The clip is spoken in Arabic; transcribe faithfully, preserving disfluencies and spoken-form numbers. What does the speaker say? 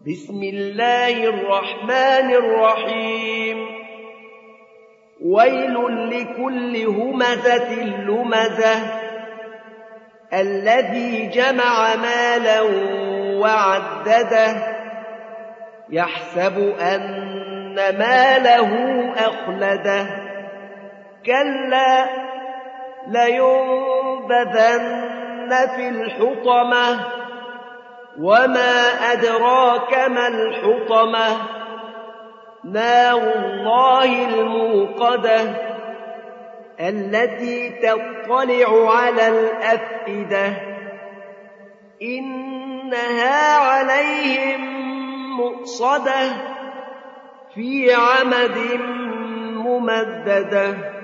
بسم الله الرحمن الرحيم ويل لكل همزة لمزة الذي جمع مالا وعدده يحسب أن ماله أخلده كلا لينبذن في الحطمة وما أدراك ما الحطمة نار الله الموقدة التي تطلع على الأفئدة إنها عليهم مؤصدة في عمد ممددة